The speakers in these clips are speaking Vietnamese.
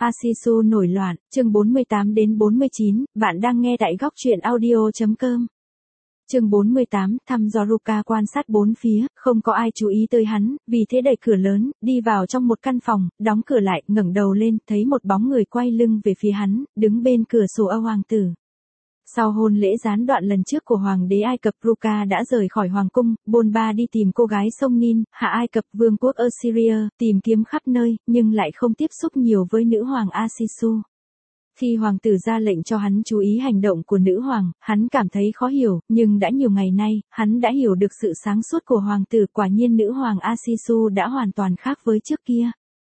Asisu nổi loạn, chương 48 đến 49, bạn đang nghe tại góc truyện audio.com. Chương 48, thăm dò Ruka quan sát bốn phía, không có ai chú ý tới hắn, vì thế đẩy cửa lớn, đi vào trong một căn phòng, đóng cửa lại, ngẩng đầu lên, thấy một bóng người quay lưng về phía hắn, đứng bên cửa sổ hoàng tử. Sau hôn lễ gián đoạn lần trước của Hoàng đế Ai Cập, Ruka đã rời khỏi Hoàng cung, bôn ba đi tìm cô gái sông Nin, hạ Ai Cập vương quốc Assyria, tìm kiếm khắp nơi, nhưng lại không tiếp xúc nhiều với nữ hoàng Asisu. Khi hoàng tử ra lệnh cho hắn chú ý hành động của nữ hoàng, hắn cảm thấy khó hiểu, nhưng đã nhiều ngày nay, hắn đã hiểu được sự sáng suốt của hoàng tử, quả nhiên nữ hoàng Asisu đã hoàn toàn khác với trước kia.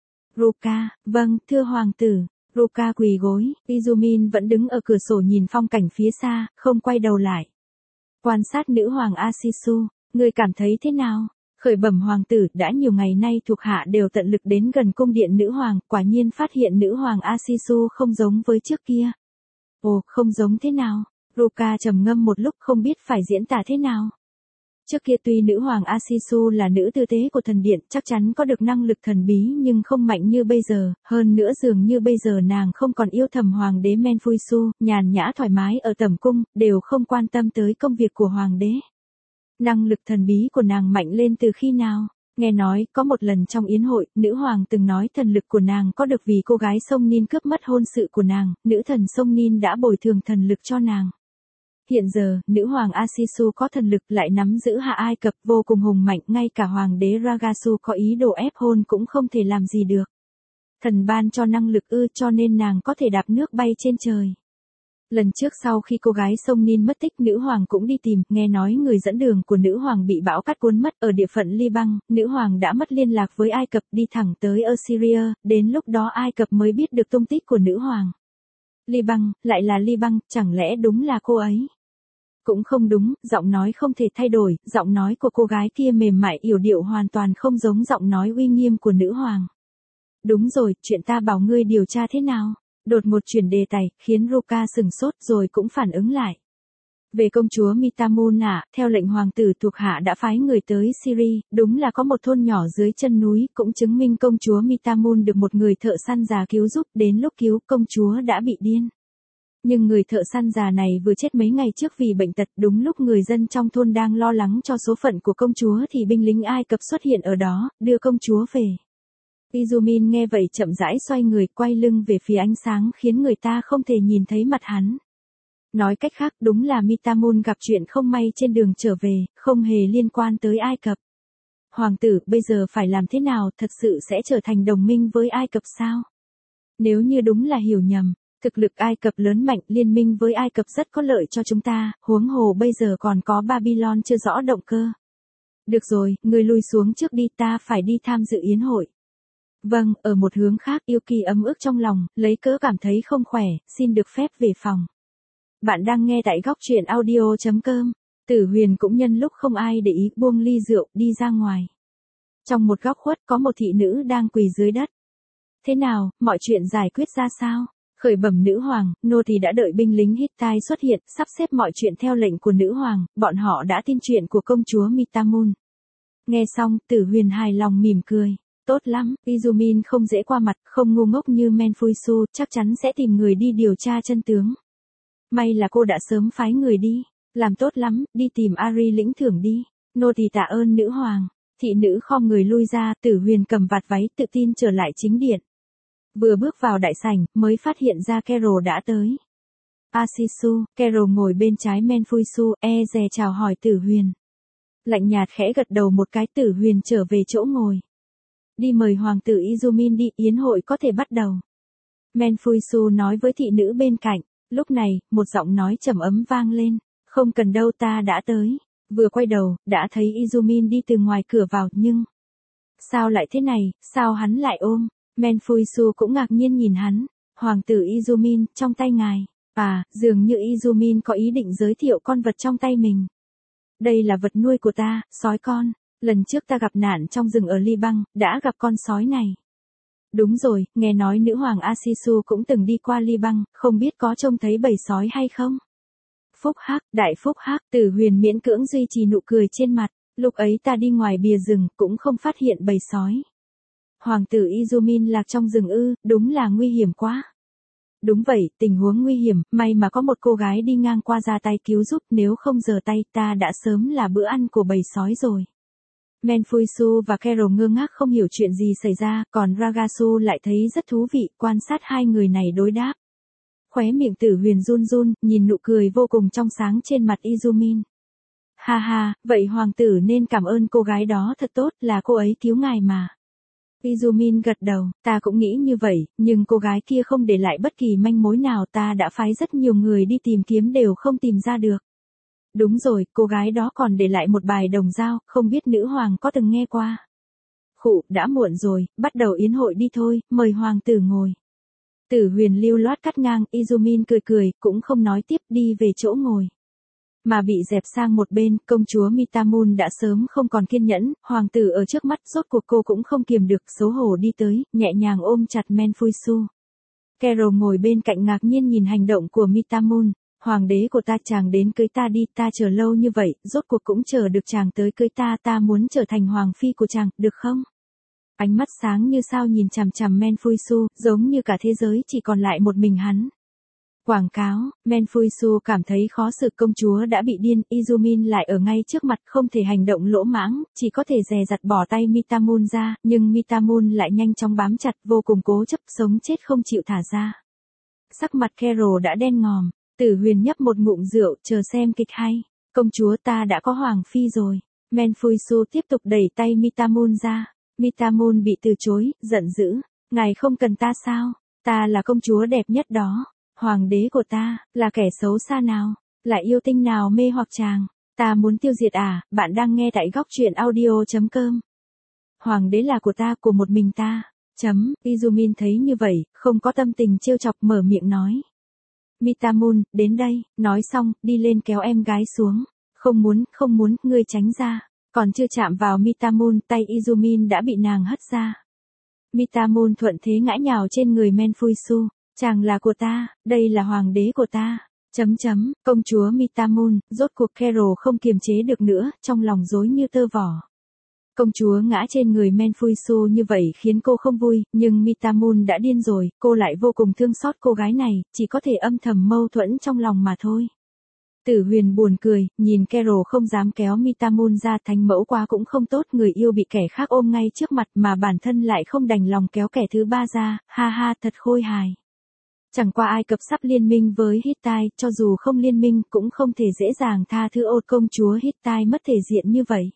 Ruka, vâng, thưa hoàng tử. Ruka quỳ gối, Izumin vẫn đứng ở cửa sổ nhìn phong cảnh phía xa, không quay đầu lại. Quan sát nữ hoàng Asisu, người cảm thấy thế nào? Khởi bẩm hoàng tử, đã nhiều ngày nay thuộc hạ đều tận lực đến gần cung điện nữ hoàng, quả nhiên phát hiện nữ hoàng Asisu không giống với trước kia. Ồ, không giống thế nào? Ruka trầm ngâm một lúc không biết phải diễn tả thế nào. Trước kia tuy nữ hoàng Asisu là nữ tư tế của thần điện, chắc chắn có được năng lực thần bí nhưng không mạnh như bây giờ, hơn nữa dường như bây giờ nàng không còn yêu thầm hoàng đế Menfuisu, nhàn nhã thoải mái ở tẩm cung, đều không quan tâm tới công việc của hoàng đế. Năng lực thần bí của nàng mạnh lên từ khi nào? Nghe nói, có một lần trong yến hội, nữ hoàng từng nói thần lực của nàng có được vì cô gái sông Nin cướp mất hôn sự của nàng, nữ thần sông Nin đã bồi thường thần lực cho nàng. Hiện giờ, nữ hoàng Asisu có thần lực lại nắm giữ hạ Ai Cập vô cùng hùng mạnh, ngay cả hoàng đế Ragasu có ý đồ ép hôn cũng không thể làm gì được. Thần ban cho năng lực cho nên nàng có thể đạp nước bay trên trời. Lần trước sau khi cô gái sông Nin mất tích, nữ hoàng cũng đi tìm, nghe nói người dẫn đường của nữ hoàng bị bão cát cuốn mất ở địa phận Liban, nữ hoàng đã mất liên lạc với Ai Cập, đi thẳng tới Assyria, đến lúc đó Ai Cập mới biết được tung tích của nữ hoàng. Liban, lại là Liban, chẳng lẽ đúng là cô ấy? Cũng không đúng, giọng nói không thể thay đổi, giọng nói của cô gái kia mềm mại yểu điệu hoàn toàn không giống giọng nói uy nghiêm của nữ hoàng. Đúng rồi, chuyện ta bảo ngươi điều tra thế nào? Đột ngột chuyển đề tài, khiến Ruka sừng sốt rồi cũng phản ứng lại. Về công chúa Mitamun theo lệnh hoàng tử thuộc hạ đã phái người tới Syria, đúng là có một thôn nhỏ dưới chân núi, cũng chứng minh công chúa Mitamun được một người thợ săn già cứu giúp, đến lúc cứu công chúa đã bị điên. Nhưng người thợ săn già này vừa chết mấy ngày trước vì bệnh tật, đúng lúc người dân trong thôn đang lo lắng cho số phận của công chúa thì binh lính Ai Cập xuất hiện ở đó, đưa công chúa về. Izumin nghe vậy chậm rãi xoay người, quay lưng về phía ánh sáng khiến người ta không thể nhìn thấy mặt hắn. Nói cách khác, đúng là Mitamun gặp chuyện không may trên đường trở về, không hề liên quan tới Ai Cập. Hoàng tử, bây giờ phải làm thế nào, thật sự sẽ trở thành đồng minh với Ai Cập sao? Nếu như đúng là hiểu nhầm, thực lực Ai Cập lớn mạnh, liên minh với Ai Cập rất có lợi cho chúng ta, huống hồ bây giờ còn có Babylon chưa rõ động cơ. Được rồi, người lui xuống trước đi, ta phải đi tham dự yến hội. Vâng, ở một hướng khác, Yuki ấm ức trong lòng, lấy cớ cảm thấy không khỏe, xin được phép về phòng. Bạn đang nghe tại góc truyện audio.com. Tử Huyền cũng nhân lúc không ai để ý, buông ly rượu, đi ra ngoài. Trong một góc khuất có một thị nữ đang quỳ dưới đất. Thế nào, mọi chuyện giải quyết ra sao? Khởi bẩm nữ hoàng, nô tỳ đã đợi binh lính Hittite xuất hiện, sắp xếp mọi chuyện theo lệnh của nữ hoàng, bọn họ đã tin chuyện của công chúa Mitamun. Nghe xong, Tử Huyền hài lòng mỉm cười. Tốt lắm, Izumin không dễ qua mặt, không ngu ngốc như Menfuisu, chắc chắn sẽ tìm người đi điều tra chân tướng. May là cô đã sớm phái người đi. Làm tốt lắm, đi tìm Ari lĩnh thưởng đi. Nô tỳ tạ ơn nữ hoàng. Thị nữ khom người lui ra, Tử Huyền cầm vạt váy tự tin trở lại chính điện. Vừa bước vào đại sảnh, mới phát hiện ra Carol đã tới. Asisu, Carol ngồi bên trái Menfuisu, dè chào hỏi Tử Huyền. Lạnh nhạt khẽ gật đầu một cái, Tử Huyền trở về chỗ ngồi. Đi mời hoàng tử Izumin đi, yến hội có thể bắt đầu. Menfuisu nói với thị nữ bên cạnh. Lúc này, một giọng nói trầm ấm vang lên. Không cần đâu, ta đã tới. Vừa quay đầu, đã thấy Izumin đi từ ngoài cửa vào, nhưng... Sao lại thế này, sao hắn lại ôm? Menfuisu cũng ngạc nhiên nhìn hắn. Hoàng tử Izumin, trong tay ngài. Dường như Izumin có ý định giới thiệu con vật trong tay mình. Đây là vật nuôi của ta, sói con. Lần trước ta gặp nạn trong rừng ở Liban, đã gặp con sói này. Đúng rồi, nghe nói nữ hoàng Asisu cũng từng đi qua Liban, không biết có trông thấy bầy sói hay không? Phúc hắc, đại phúc hắc, Tử Huyền miễn cưỡng duy trì nụ cười trên mặt. Lúc ấy ta đi ngoài bìa rừng, cũng không phát hiện bầy sói. Hoàng tử Izumin lạc trong rừng ư, đúng là nguy hiểm quá. Đúng vậy, tình huống nguy hiểm, may mà có một cô gái đi ngang qua ra tay cứu giúp, nếu không giờ tay ta đã sớm là bữa ăn của bầy sói rồi. Menfuisu và Carol ngơ ngác không hiểu chuyện gì xảy ra, còn Ragasu lại thấy rất thú vị, quan sát hai người này đối đáp. Khóe miệng Tử Huyền run run, nhìn nụ cười vô cùng trong sáng trên mặt Izumin. Ha ha, vậy hoàng tử nên cảm ơn cô gái đó thật tốt, là cô ấy cứu ngài mà. Izumin gật đầu, ta cũng nghĩ như vậy, nhưng cô gái kia không để lại bất kỳ manh mối nào, ta đã phái rất nhiều người đi tìm kiếm đều không tìm ra được. Đúng rồi, cô gái đó còn để lại một bài đồng dao, không biết nữ hoàng có từng nghe qua. Khụ, đã muộn rồi, bắt đầu yến hội đi thôi, mời hoàng tử ngồi. Tử Huyền lưu loát cắt ngang, Izumin cười cười, cũng không nói tiếp, đi về chỗ ngồi. Mà bị dẹp sang một bên, công chúa Mitamun đã sớm không còn kiên nhẫn, hoàng tử ở trước mắt, rốt cuộc cô cũng không kiềm được, xấu hổ đi tới, nhẹ nhàng ôm chặt Menfuisu. Carol ngồi bên cạnh ngạc nhiên nhìn hành động của Mitamun. Hoàng đế của ta, chàng đến cưới ta đi, ta chờ lâu như vậy, rốt cuộc cũng chờ được chàng tới cưới ta, ta muốn trở thành hoàng phi của chàng, được không? Ánh mắt sáng như sao nhìn chằm chằm Menfuisu, giống như cả thế giới chỉ còn lại một mình hắn. Quảng cáo, Menfuisu cảm thấy khó xử, công chúa đã bị điên, Izumin lại ở ngay trước mặt, không thể hành động lỗ mãng, chỉ có thể dè dặt bỏ tay Mitamun ra, nhưng Mitamun lại nhanh chóng bám chặt, vô cùng cố chấp, sống chết không chịu thả ra. Sắc mặt Carol đã đen ngòm. Tử Huyền nhấp một ngụm rượu, chờ xem kịch hay. Công chúa, ta đã có hoàng phi rồi. Menfuisu tiếp tục đẩy tay Mitamun ra. Mitamun bị từ chối, giận dữ. Ngài không cần ta sao? Ta là công chúa đẹp nhất đó. Hoàng đế của ta, là kẻ xấu xa nào? Là yêu tinh nào mê hoặc chàng? Ta muốn tiêu diệt à? Bạn đang nghe tại góc truyện audio.com. Hoàng đế là của ta, của một mình ta. Izumin thấy như vậy, không có tâm tình trêu chọc, mở miệng nói. Mitamun, đến đây, nói xong, đi lên kéo em gái xuống. Không muốn, ngươi tránh ra. Còn chưa chạm vào Mitamun, tay Izumin đã bị nàng hất ra. Mitamun thuận thế ngã nhào trên người Menfuisu. Chàng là của ta, đây là hoàng đế của ta. Công chúa Mitamun, rốt cuộc Carol không kiềm chế được nữa, trong lòng rối như tơ vò. Công chúa ngã trên người Menfuisu như vậy khiến cô không vui, nhưng Mitamun đã điên rồi, cô lại vô cùng thương xót cô gái này, chỉ có thể âm thầm mâu thuẫn trong lòng mà thôi. Tử Huyền buồn cười, nhìn Carol không dám kéo Mitamun ra, thánh mẫu quá cũng không tốt, người yêu bị kẻ khác ôm ngay trước mặt mà bản thân lại không đành lòng kéo kẻ thứ ba ra, ha ha, thật khôi hài. Chẳng qua Ai Cập sắp liên minh với Hittite, cho dù không liên minh cũng không thể dễ dàng tha thứ ột công chúa Hittite mất thể diện như vậy.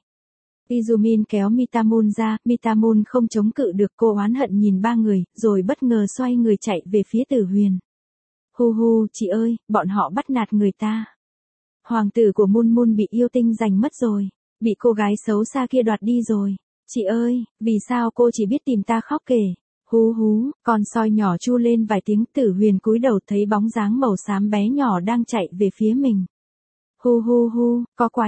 Izumin kéo Mitamun ra, Mitamun không chống cự được, cô oán hận nhìn ba người, rồi bất ngờ xoay người chạy về phía Tử Huyền. Hu hu, chị ơi, bọn họ bắt nạt người ta. Hoàng tử của Mun Mun bị yêu tinh giành mất rồi, bị cô gái xấu xa kia đoạt đi rồi. Chị ơi, vì sao cô chỉ biết tìm ta khóc kể? Hú hú, con soi nhỏ chu lên vài tiếng, Tử Huyền cúi đầu thấy bóng dáng màu xám bé nhỏ đang chạy về phía mình. Hu hu hu,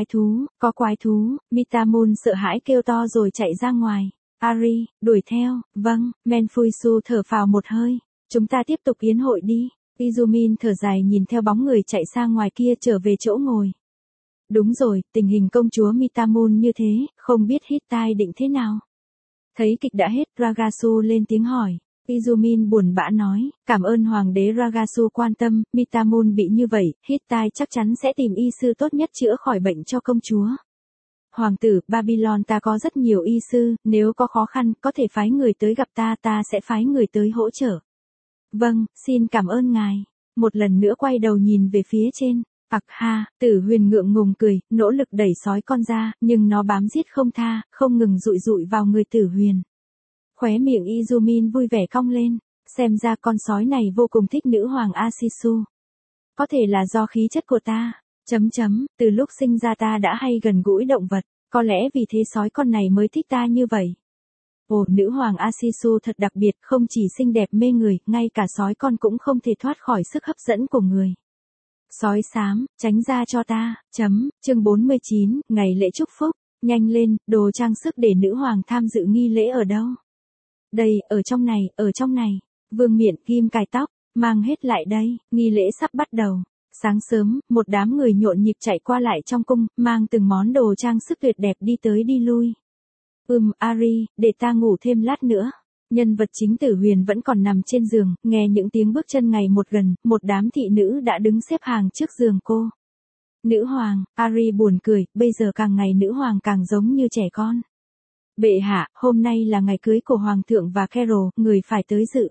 có quái thú, Mitamun sợ hãi kêu to rồi chạy ra ngoài. Ari, đuổi theo, vâng, Menfuisu thở phào một hơi, chúng ta tiếp tục yến hội đi. Izumin thở dài nhìn theo bóng người chạy xa ngoài kia trở về chỗ ngồi. Đúng rồi, tình hình công chúa Mitamun như thế, không biết Hittite định thế nào. Thấy kịch đã hết, Ragasu lên tiếng hỏi. Izumin buồn bã nói, cảm ơn hoàng đế Ragasu quan tâm, Mitamun bị như vậy, Hittite chắc chắn sẽ tìm y sư tốt nhất chữa khỏi bệnh cho công chúa. Hoàng tử, Babylon ta có rất nhiều y sư, nếu có khó khăn, có thể phái người tới gặp ta, ta sẽ phái người tới hỗ trợ. Vâng, xin cảm ơn ngài. Một lần nữa quay đầu nhìn về phía trên. Ặc ha, Tử Huyền ngượng ngùng cười, nỗ lực đẩy sói con ra, nhưng nó bám giết không tha, không ngừng dụi dụi vào người Tử Huyền. Khóe miệng Izumin vui vẻ cong lên, xem ra con sói này vô cùng thích nữ hoàng Asisu. Có thể là do khí chất của ta. Từ lúc sinh ra ta đã hay gần gũi động vật, có lẽ vì thế sói con này mới thích ta như vậy. Ồ, nữ hoàng Asisu thật đặc biệt, không chỉ xinh đẹp mê người, ngay cả sói con cũng không thể thoát khỏi sức hấp dẫn của người. Sói xám, tránh ra cho ta. Chương 49, ngày lễ chúc phúc. Nhanh lên, đồ trang sức để nữ hoàng tham dự nghi lễ ở đâu? Đây, ở trong này. Vương miện, kim cài tóc, mang hết lại đây, nghi lễ sắp bắt đầu. Sáng sớm, một đám người nhộn nhịp chạy qua lại trong cung, mang từng món đồ trang sức tuyệt đẹp đi tới đi lui. Ari, để ta ngủ thêm lát nữa. Nhân vật chính Tử Huyền vẫn còn nằm trên giường, nghe những tiếng bước chân ngày một gần, một đám thị nữ đã đứng xếp hàng trước giường cô. Nữ hoàng, Ari buồn cười, bây giờ càng ngày nữ hoàng càng giống như trẻ con. Bệ hạ, hôm nay là ngày cưới của hoàng thượng và Carol, người phải tới dự.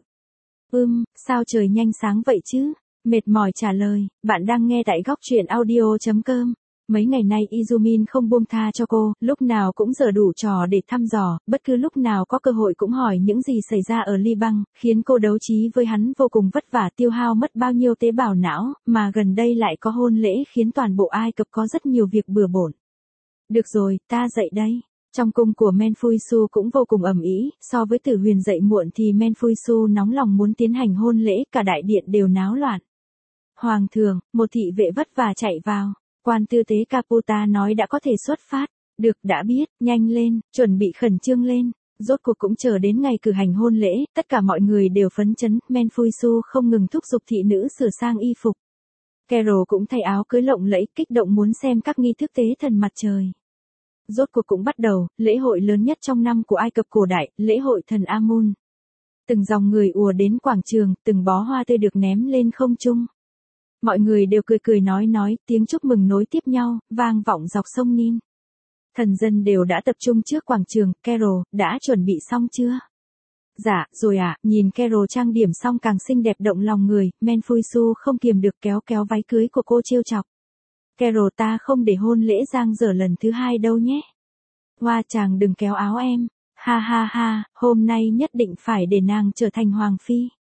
Sao trời nhanh sáng vậy chứ? Mệt mỏi trả lời, bạn đang nghe tại góc truyện audio.com. Mấy ngày nay Izumin không buông tha cho cô, lúc nào cũng giở đủ trò để thăm dò, bất cứ lúc nào có cơ hội cũng hỏi những gì xảy ra ở Liban, khiến cô đấu trí với hắn vô cùng vất vả, tiêu hao mất bao nhiêu tế bào não, mà gần đây lại có hôn lễ khiến toàn bộ Ai Cập có rất nhiều việc bừa bộn. Được rồi, ta dậy đây. Trong cung của Menfuisu cũng vô cùng ầm ĩ, so với Tử Huyền dậy muộn thì Menfuisu nóng lòng muốn tiến hành hôn lễ, cả đại điện đều náo loạn. Hoàng thượng, một thị vệ vất vả chạy vào. Quan tư tế Caputa nói đã có thể xuất phát. Được, đã biết, nhanh lên, chuẩn bị khẩn trương lên. Rốt cuộc cũng chờ đến ngày cử hành hôn lễ, tất cả mọi người đều phấn chấn, Menfuisu không ngừng thúc giục thị nữ sửa sang y phục. Carol cũng thay áo cưới lộng lẫy, kích động muốn xem các nghi thức tế thần mặt trời. Rốt cuộc cũng bắt đầu, lễ hội lớn nhất trong năm của Ai Cập cổ đại, lễ hội thần Amun. Từng dòng người ùa đến quảng trường, từng bó hoa tươi được ném lên không trung. Mọi người đều cười cười nói, tiếng chúc mừng nối tiếp nhau, vang vọng dọc sông Nin. Thần dân đều đã tập trung trước quảng trường, Carol, đã chuẩn bị xong chưa? Dạ, rồi ạ, nhìn Carol trang điểm xong càng xinh đẹp động lòng người, Menfuisu không kiềm được kéo váy cưới của cô trêu chọc. Carol, ta không để hôn lễ giang dở lần thứ hai đâu nhé. Hoa chàng đừng kéo áo em, ha ha ha, hôm nay nhất định phải để nàng trở thành hoàng phi.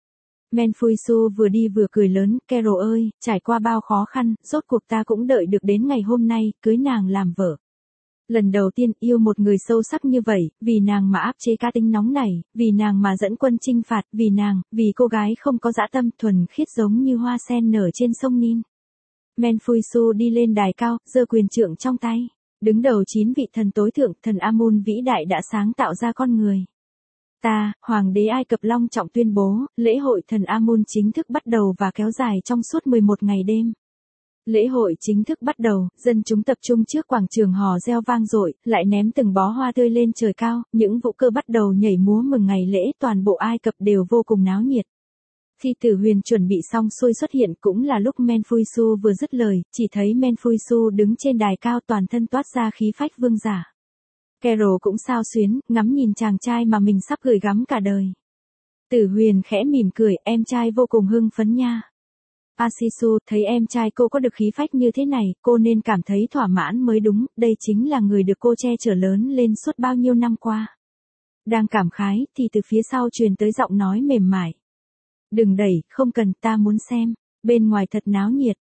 Menfuisu vừa đi vừa cười lớn, Carol ơi, trải qua bao khó khăn, rốt cuộc ta cũng đợi được đến ngày hôm nay, cưới nàng làm vợ. Lần đầu tiên yêu một người sâu sắc như vậy, vì nàng mà áp chế cá tính nóng nảy, vì nàng mà dẫn quân chinh phạt, vì cô gái không có dã tâm thuần khiết giống như hoa sen nở trên sông Nin. Menfuisu đi lên đài cao, giơ quyền trượng trong tay. Đứng đầu 9 vị thần tối thượng, thần Amun vĩ đại đã sáng tạo ra con người. Ta, Hoàng đế Ai Cập long trọng tuyên bố, lễ hội thần Amun chính thức bắt đầu và kéo dài trong suốt 11 ngày đêm. Lễ hội chính thức bắt đầu, dân chúng tập trung trước quảng trường hò reo vang dội, lại ném từng bó hoa tươi lên trời cao, những vũ cơ bắt đầu nhảy múa mừng ngày lễ, toàn bộ Ai Cập đều vô cùng náo nhiệt. Khi Tử Huyền chuẩn bị xong xuôi xuất hiện cũng là lúc Menfuisu vừa dứt lời, chỉ thấy Menfuisu đứng trên đài cao toàn thân toát ra khí phách vương giả. Carol cũng xao xuyến, ngắm nhìn chàng trai mà mình sắp gửi gắm cả đời. Tử Huyền khẽ mỉm cười, em trai vô cùng hưng phấn nha. Asisu, thấy em trai cô có được khí phách như thế này, cô nên cảm thấy thỏa mãn mới đúng, đây chính là người được cô che chở lớn lên suốt bao nhiêu năm qua. Đang cảm khái, thì từ phía sau truyền tới giọng nói mềm mại. Đừng đẩy, không cần, ta muốn xem. Bên ngoài thật náo nhiệt.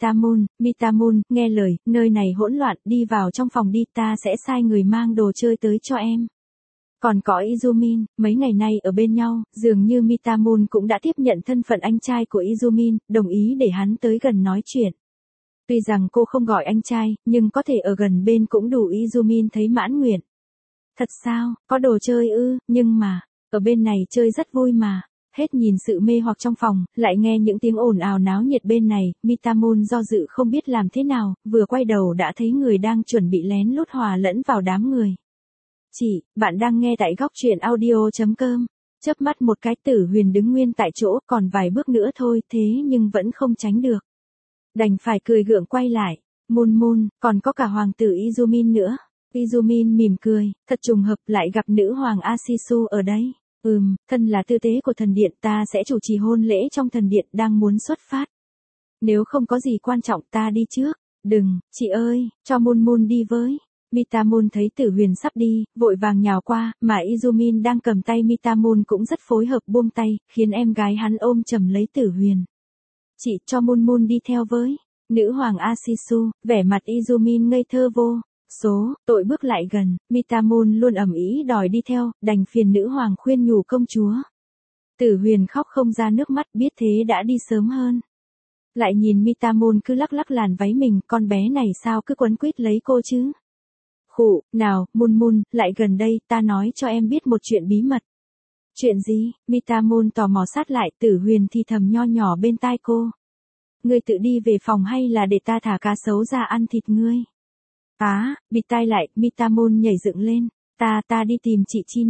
Mitamun, nghe lời, nơi này hỗn loạn, đi vào trong phòng đi, ta sẽ sai người mang đồ chơi tới cho em. Còn có Izumin, mấy ngày nay ở bên nhau, dường như Mitamun cũng đã tiếp nhận thân phận anh trai của Izumin, đồng ý để hắn tới gần nói chuyện. Tuy rằng cô không gọi anh trai, nhưng có thể ở gần bên cũng đủ Izumin thấy mãn nguyện. Thật sao, có đồ chơi ư, nhưng mà, ở bên này chơi rất vui mà. Hết nhìn sự mê hoặc trong phòng, lại nghe những tiếng ồn ào náo nhiệt bên này, Mitamun do dự không biết làm thế nào, vừa quay đầu đã thấy người đang chuẩn bị lén lút hòa lẫn vào đám người. Chị, bạn đang nghe tại góc truyện audio.com. Chớp mắt một cái, Tử Huyền đứng nguyên tại chỗ, còn vài bước nữa thôi, thế nhưng vẫn không tránh được. Đành phải cười gượng quay lại. Mun, còn có cả hoàng tử Izumin nữa. Izumin mỉm cười, thật trùng hợp lại gặp nữ hoàng Asisu ở đây. Thân là tư tế của thần điện, ta sẽ chủ trì hôn lễ trong thần điện, đang muốn xuất phát. Nếu không có gì quan trọng ta đi trước. Đừng, chị ơi, cho Mun đi với. Mitamun thấy Tử Huyền sắp đi, vội vàng nhào qua, mà Izumin đang cầm tay Mitamun cũng rất phối hợp buông tay, khiến em gái hắn ôm chầm lấy Tử Huyền. Chị cho Mun đi theo với. Nữ hoàng Asisu, vẻ mặt Izumin ngây thơ vô. Tội bước lại gần, Mitamun luôn ầm ĩ đòi đi theo, đành phiền nữ hoàng khuyên nhủ công chúa. Tử Huyền khóc không ra nước mắt, biết thế đã đi sớm hơn. Lại nhìn Mitamun cứ lắc lắc làn váy mình, con bé này sao cứ quấn quýt lấy cô chứ. Khụ, nào, Mun, lại gần đây, ta nói cho em biết một chuyện bí mật. Chuyện gì? Mitamun tò mò sát lại, Tử Huyền thì thầm nho nhỏ bên tai cô. Ngươi tự đi về phòng hay là để ta thả cá sấu ra ăn thịt ngươi? Bịt tai lại, Mitamun nhảy dựng lên. Ta đi tìm chị China.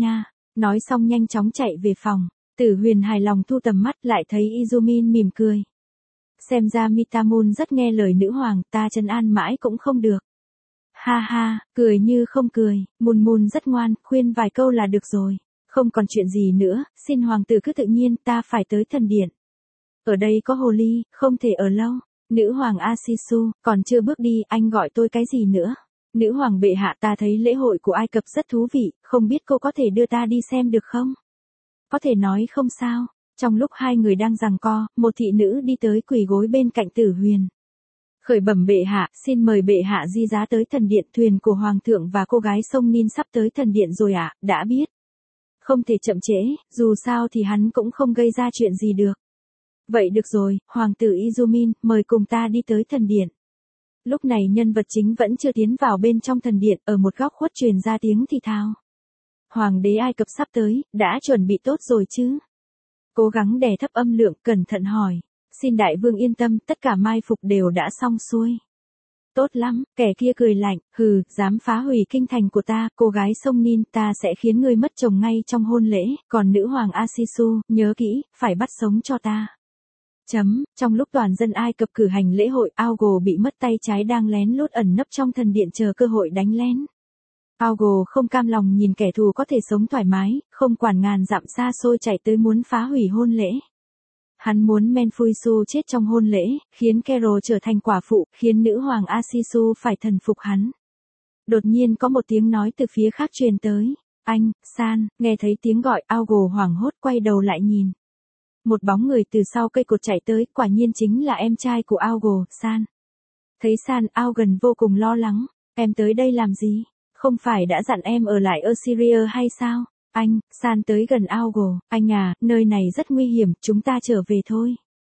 Nói xong nhanh chóng chạy về phòng. Tử Huyền hài lòng thu tầm mắt lại thấy Izumin mỉm cười. Xem ra Mitamun rất nghe lời nữ hoàng, ta trấn an mãi cũng không được. Ha ha, cười như không cười, Mun rất ngoan, khuyên vài câu là được rồi. Không còn chuyện gì nữa, xin hoàng tử cứ tự nhiên, ta phải tới thần điện. Ở đây có hồ ly, không thể ở lâu. Nữ hoàng Asisu, còn chưa bước đi, anh gọi tôi cái gì nữa? Nữ hoàng bệ hạ, ta thấy lễ hội của Ai Cập rất thú vị, không biết cô có thể đưa ta đi xem được không? Có thể nói không sao. Trong lúc hai người đang giằng co, một thị nữ đi tới quỳ gối bên cạnh Tử Huyền. Khởi bẩm bệ hạ, xin mời bệ hạ di giá tới thần điện, thuyền của hoàng thượng và cô gái sông Nin sắp tới thần điện rồi ạ, đã biết. Không thể chậm trễ, dù sao thì hắn cũng không gây ra chuyện gì được. Vậy được rồi, hoàng tử Izumin, mời cùng ta đi tới thần điện. Lúc này nhân vật chính vẫn chưa tiến vào bên trong thần điện, ở một góc khuất truyền ra tiếng thì thào. Hoàng đế Ai Cập sắp tới, đã chuẩn bị tốt rồi chứ? Cố gắng đè thấp âm lượng, cẩn thận hỏi. Xin đại vương yên tâm, tất cả mai phục đều đã xong xuôi. Tốt lắm, kẻ kia cười lạnh, hừ, dám phá hủy kinh thành của ta, cô gái sông Nin, ta sẽ khiến ngươi mất chồng ngay trong hôn lễ, còn nữ hoàng Asisu, nhớ kỹ, phải bắt sống cho ta. Trong lúc toàn dân Ai Cập cử hành lễ hội, Aogo bị mất tay trái đang lén lút ẩn nấp trong thần điện chờ cơ hội đánh lén. Aogo không cam lòng nhìn kẻ thù có thể sống thoải mái, không quản ngàn dặm xa xôi chạy tới muốn phá hủy hôn lễ. Hắn muốn Menfuisu chết trong hôn lễ, khiến Kero trở thành quả phụ, khiến nữ hoàng Asisu phải thần phục hắn. Đột nhiên có một tiếng nói từ phía khác truyền tới. Anh, San, nghe thấy tiếng gọi, Aogo hoảng hốt quay đầu lại nhìn. Một bóng người từ sau cây cột chạy tới, quả nhiên chính là em trai của Aogo, San. Thấy San, Aogon vô cùng lo lắng. Em tới đây làm gì? Không phải đã dặn em ở lại Assyria hay sao? Anh, San tới gần Aogo, anh à, nơi này rất nguy hiểm, chúng ta trở về thôi.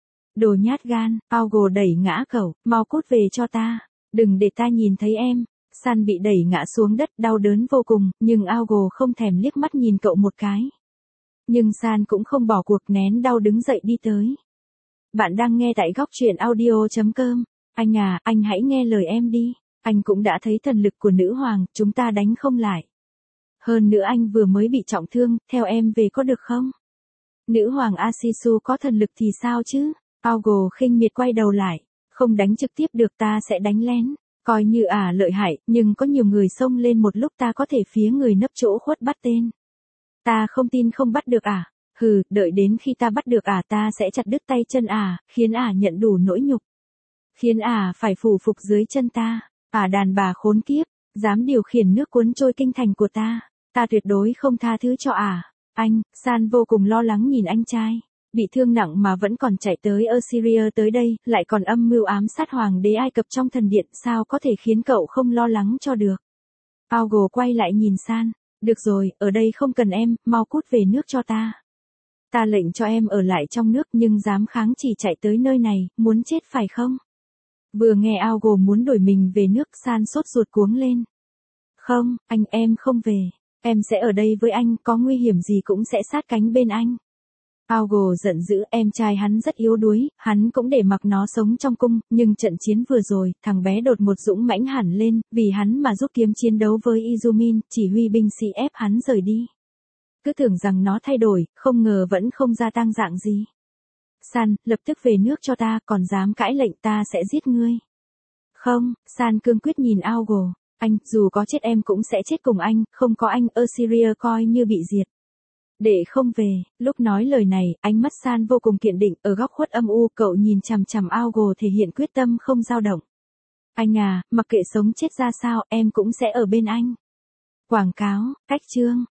Đồ nhát gan, Aogo đẩy ngã cậu, mau cút về cho ta, đừng để ta nhìn thấy em. San bị đẩy ngã xuống đất, đau đớn vô cùng, nhưng Aogo không thèm liếc mắt nhìn cậu một cái. Nhưng San cũng không bỏ cuộc, nén đau đứng dậy đi tới. Bạn đang nghe tại góc truyện audio.com. Anh à, anh hãy nghe lời em đi. Anh cũng đã thấy thần lực của nữ hoàng, chúng ta đánh không lại. Hơn nữa anh vừa mới bị trọng thương, theo em về có được không? Nữ hoàng Asisu có thần lực thì sao chứ? Aogo khinh miệt quay đầu lại. Không đánh trực tiếp được, ta sẽ đánh lén. Coi như lợi hại, nhưng có nhiều người xông lên một lúc, ta có thể phía người nấp chỗ khuất bắt tên. Ta không tin không bắt được à? Hừ, đợi đến khi ta bắt được ta sẽ chặt đứt tay chân khiến nhận đủ nỗi nhục. Khiến phải phủ phục dưới chân ta. Đàn bà khốn kiếp, dám điều khiển nước cuốn trôi kinh thành của ta. Ta tuyệt đối không tha thứ cho Anh, San vô cùng lo lắng nhìn anh trai. Bị thương nặng mà vẫn còn chạy tới Assyria tới đây, lại còn âm mưu ám sát hoàng đế Ai Cập trong thần điện, sao có thể khiến cậu không lo lắng cho được. Aogo quay lại nhìn San. Được rồi, ở đây không cần em, mau cút về nước cho ta. Ta lệnh cho em ở lại trong nước nhưng dám kháng chỉ chạy tới nơi này, muốn chết phải không? Vừa nghe Aogo muốn đuổi mình về nước, San sốt ruột cuống lên. Không, anh, em không về. Em sẽ ở đây với anh, có nguy hiểm gì cũng sẽ sát cánh bên anh. Aogo giận dữ, em trai hắn rất yếu đuối, hắn cũng để mặc nó sống trong cung, nhưng trận chiến vừa rồi, thằng bé đột một dũng mãnh hẳn lên, vì hắn mà giúp kiếm chiến đấu với Izumin, chỉ huy binh sĩ ép hắn rời đi. Cứ tưởng rằng nó thay đổi, không ngờ vẫn không gia tăng dạng gì. San, lập tức về nước cho ta, còn dám cãi lệnh ta sẽ giết ngươi. Không, San cương quyết nhìn Aogo. Anh, dù có chết em cũng sẽ chết cùng anh, không có anh, Assyria coi như bị diệt. Để không về, lúc nói lời này, ánh mắt San vô cùng kiên định, ở góc khuất âm u, cậu nhìn chằm chằm Aogo thể hiện quyết tâm không dao động. Anh à, mặc kệ sống chết ra sao, em cũng sẽ ở bên anh. Quảng cáo, cách chương.